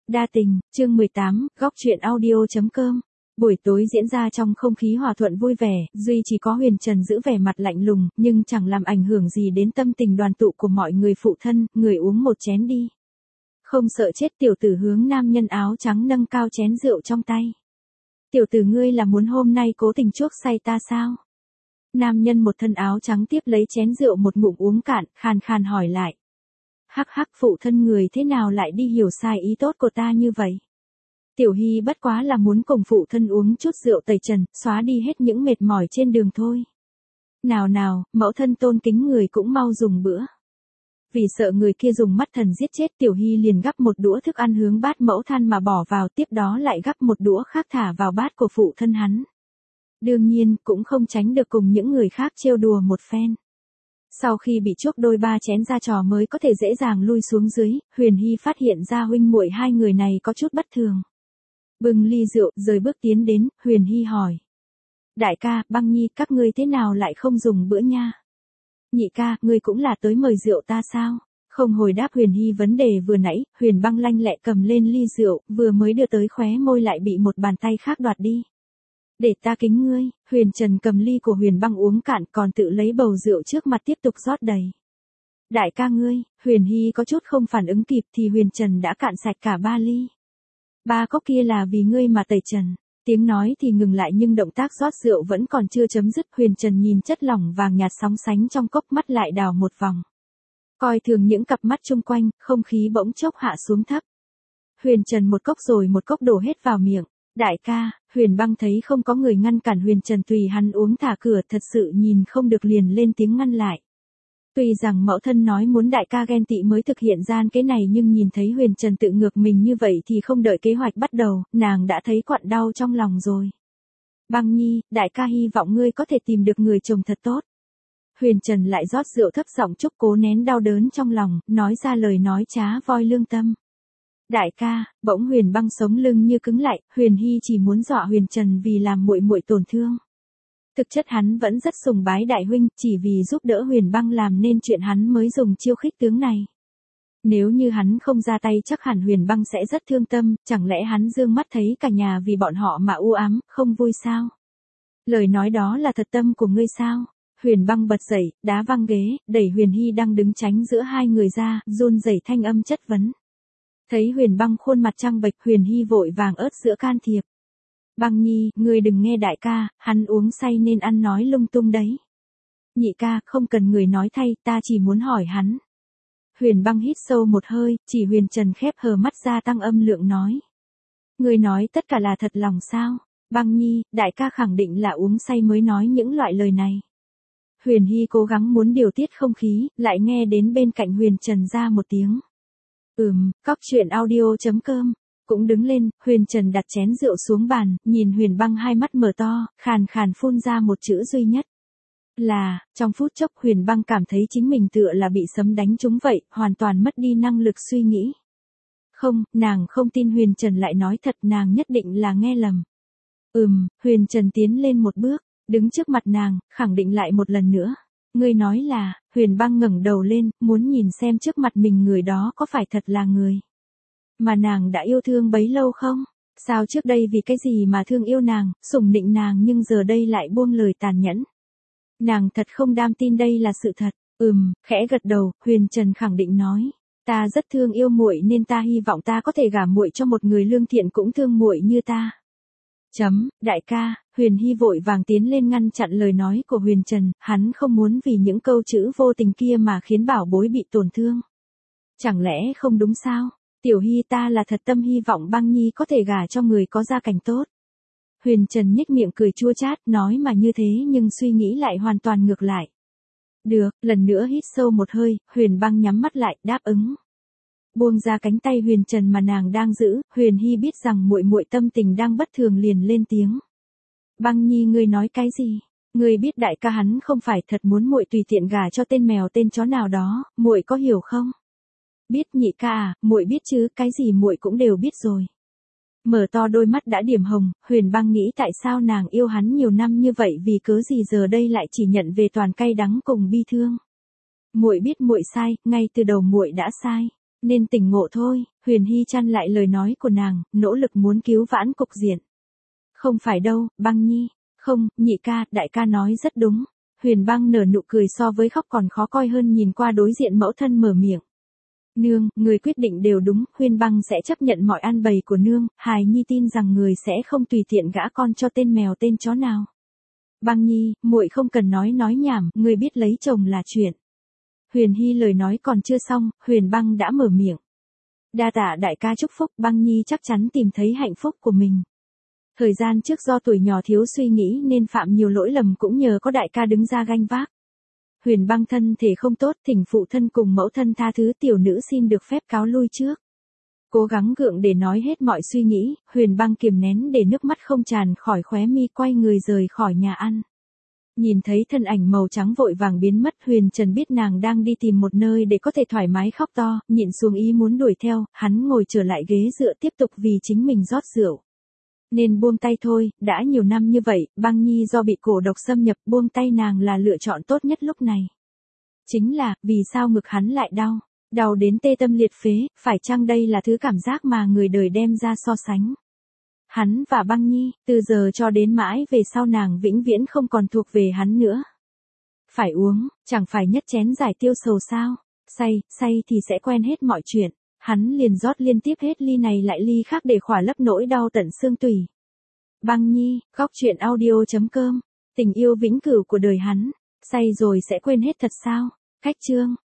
Đa tình, chương 18, góc truyện audio.com. Buổi tối diễn ra trong không khí hòa thuận vui vẻ, duy chỉ có Huyền Trần giữ vẻ mặt lạnh lùng, nhưng chẳng làm ảnh hưởng gì đến tâm tình đoàn tụ của mọi người. Phụ thân, người uống một chén đi. Không sợ chết. Tiểu tử hướng nam nhân áo trắng nâng cao chén rượu trong tay. Tiểu tử ngươi là muốn hôm nay cố tình chuốc say ta sao? Nam nhân một thân áo trắng tiếp lấy chén rượu một ngụm uống cạn, khàn khàn hỏi lại. Hắc hắc, phụ thân người thế nào lại đi hiểu sai ý tốt của ta như vậy? Tiểu Hy bất quá là muốn cùng phụ thân uống chút rượu tẩy trần, xóa đi hết những mệt mỏi trên đường thôi. Nào nào, mẫu thân tôn kính người cũng mau dùng bữa. Vì sợ người kia dùng mắt thần giết chết, Tiểu Hy liền gắp một đũa thức ăn hướng bát mẫu thân mà bỏ vào, tiếp đó lại gắp một đũa khác thả vào bát của phụ thân hắn. Đương nhiên, cũng không tránh được cùng những người khác trêu đùa một phen. Sau khi bị chuốc đôi ba chén ra trò mới có thể dễ dàng lui xuống dưới, Huyền Hy phát hiện ra huynh muội hai người này có chút bất thường. Bưng ly rượu, rời bước tiến đến, Huyền Hy hỏi. Đại ca, Băng Nhi, các ngươi thế nào lại không dùng bữa nha? Nhị ca, ngươi cũng là tới mời rượu ta sao? Không hồi đáp Huyền Hy vấn đề vừa nãy, Huyền Băng lanh lẹ cầm lên ly rượu, vừa mới đưa tới khóe môi lại bị một bàn tay khác đoạt đi. Để ta kính ngươi. Huyền Trần cầm ly của Huyền Băng uống cạn, còn tự lấy bầu rượu trước mặt tiếp tục rót đầy. Đại ca ngươi. Huyền Hy có chút không phản ứng kịp thì Huyền Trần đã cạn sạch cả ba ly. Ba cốc kia là vì ngươi mà tẩy trần. Tiếng nói thì ngừng lại nhưng động tác rót rượu vẫn còn chưa chấm dứt. Huyền Trần nhìn chất lỏng vàng nhạt sóng sánh trong cốc, mắt lại đảo một vòng. Coi thường những cặp mắt chung quanh, không khí bỗng chốc hạ xuống thấp. Huyền Trần một cốc rồi một cốc đổ hết vào miệng. Đại ca. Huyền Băng thấy không có người ngăn cản Huyền Trần tùy hắn uống thả cửa, thật sự nhìn không được liền lên tiếng ngăn lại. Tuy rằng mẫu thân nói muốn đại ca ghen tị mới thực hiện gian kế này, nhưng nhìn thấy Huyền Trần tự ngược mình như vậy thì không đợi kế hoạch bắt đầu, nàng đã thấy quặn đau trong lòng rồi. Băng Nhi, đại ca hy vọng ngươi có thể tìm được người chồng thật tốt. Huyền Trần lại rót rượu thấp giọng chúc cố nén đau đớn trong lòng, nói ra lời nói trá voi lương tâm. Đại ca. Bỗng Huyền Băng sống lưng như cứng lại, Huyền Hy chỉ muốn dọa Huyền Trần vì làm muội muội tổn thương. Thực chất hắn vẫn rất sùng bái đại huynh, chỉ vì giúp đỡ Huyền Băng làm nên chuyện hắn mới dùng chiêu khích tướng này. Nếu như hắn không ra tay chắc hẳn Huyền Băng sẽ rất thương tâm, chẳng lẽ hắn dương mắt thấy cả nhà vì bọn họ mà u ám, không vui sao? Lời nói đó là thật tâm của ngươi sao? Huyền Băng bật dậy, đá văng ghế, đẩy Huyền Hy đang đứng tránh giữa hai người ra, run rẩy thanh âm chất vấn. Thấy Huyền Băng khuôn mặt trắng bệch, Huyền Hy vội vàng ớt sữa can thiệp. Băng Nhi, ngươi đừng nghe đại ca, hắn uống say nên ăn nói lung tung đấy. Nhị ca, không cần người nói thay, ta chỉ muốn hỏi hắn. Huyền Băng hít sâu một hơi, chỉ Huyền Trần khép hờ mắt ra tăng âm lượng nói. Ngươi nói tất cả là thật lòng sao? Băng Nhi, đại ca khẳng định là uống say mới nói những loại lời này. Huyền Hy cố gắng muốn điều tiết không khí, lại nghe đến bên cạnh Huyền Trần ra một tiếng. Góc truyện audio.com. Cũng đứng lên, Huyền Trần đặt chén rượu xuống bàn, nhìn Huyền Băng hai mắt mở to, khàn khàn phun ra một chữ duy nhất. Trong phút chốc Huyền Băng cảm thấy chính mình tựa là bị sấm đánh trúng vậy, hoàn toàn mất đi năng lực suy nghĩ. Không, nàng không tin Huyền Trần lại nói thật, nàng nhất định là nghe lầm. Huyền Trần tiến lên một bước, đứng trước mặt nàng, khẳng định lại một lần nữa. Ngươi nói là. Huyền Băng ngẩng đầu lên, muốn nhìn xem trước mặt mình người đó có phải thật là người mà nàng đã yêu thương bấy lâu không? Sao trước đây vì cái gì mà thương yêu nàng, sủng nịnh nàng nhưng giờ đây lại buông lời tàn nhẫn? Nàng thật không đam tin đây là sự thật. Khẽ gật đầu, Huyền Trần khẳng định nói. Ta rất thương yêu muội nên ta hy vọng ta có thể gả muội cho một người lương thiện cũng thương muội như ta. Đại ca. Huyền Hy vội vàng tiến lên ngăn chặn lời nói của Huyền Trần, hắn không muốn vì những câu chữ vô tình kia mà khiến bảo bối bị tổn thương. Chẳng lẽ không đúng sao? Tiểu Hy, ta là thật tâm hy vọng Băng Nhi có thể gả cho người có gia cảnh tốt. Huyền Trần nhếch miệng cười chua chát, nói mà như thế nhưng suy nghĩ lại hoàn toàn ngược lại. Được. Lần nữa hít sâu một hơi, Huyền Băng nhắm mắt lại, đáp ứng. Buông ra cánh tay Huyền Trần mà nàng đang giữ, Huyền Hy biết rằng muội muội tâm tình đang bất thường liền lên tiếng. Băng Nhi, ngươi nói cái gì? Ngươi biết đại ca hắn không phải thật muốn muội tùy tiện gả cho tên mèo tên chó nào đó, muội có hiểu không? Biết nhị ca à, muội biết chứ, cái gì muội cũng đều biết rồi. Mở to đôi mắt đã điểm hồng, Huyền Băng nghĩ tại sao nàng yêu hắn nhiều năm như vậy, vì cớ gì giờ đây lại chỉ nhận về toàn cay đắng cùng bi thương. Muội biết muội sai, ngay từ đầu muội đã sai. Nên tỉnh ngộ thôi, Huyền Hy chăn lại lời nói của nàng, nỗ lực muốn cứu vãn cục diện. Không phải đâu, Băng Nhi. Không, nhị ca, đại ca nói rất đúng. Huyền Băng nở nụ cười so với khóc còn khó coi hơn, nhìn qua đối diện mẫu thân mở miệng. Nương, người quyết định đều đúng, Huyền Băng sẽ chấp nhận mọi an bày của nương, hài nhi tin rằng người sẽ không tùy tiện gả con cho tên mèo tên chó nào. Băng Nhi, muội không cần nói nhảm, người biết lấy chồng là chuyện. Huyền Hy lời nói còn chưa xong, Huyền Băng đã mở miệng. Đa tạ đại ca chúc phúc, Băng Nhi chắc chắn tìm thấy hạnh phúc của mình. Thời gian trước do tuổi nhỏ thiếu suy nghĩ nên phạm nhiều lỗi lầm, cũng nhờ có đại ca đứng ra gánh vác. Huyền Băng thân thể không tốt, thỉnh phụ thân cùng mẫu thân tha thứ, tiểu nữ xin được phép cáo lui trước. Cố gắng gượng để nói hết mọi suy nghĩ, Huyền Băng kiềm nén để nước mắt không tràn khỏi khóe mi, quay người rời khỏi nhà ăn. Nhìn thấy thân ảnh màu trắng vội vàng biến mất, Huyền Trần biết nàng đang đi tìm một nơi để có thể thoải mái khóc to, nhịn xuống ý muốn đuổi theo, hắn ngồi trở lại ghế dựa tiếp tục vì chính mình rót rượu. Nên buông tay thôi, đã nhiều năm như vậy, Băng Nhi do bị cổ độc xâm nhập, buông tay nàng là lựa chọn tốt nhất lúc này. Chính là, vì sao ngực hắn lại đau? Đau đến tê tâm liệt phế, phải chăng đây là thứ cảm giác mà người đời đem ra so sánh? Hắn và Băng Nhi, từ giờ cho đến mãi về sau nàng vĩnh viễn không còn thuộc về hắn nữa. Phải uống, chẳng phải nhất chén giải tiêu sầu sao? Say thì sẽ quen hết mọi chuyện. Hắn liền rót liên tiếp hết ly này lại ly khác để khỏa lấp nỗi đau tận xương tủy. Băng Nhi, góc truyện audio.com. Tình yêu vĩnh cửu của đời hắn. Say rồi sẽ quên hết thật sao? Cách chương.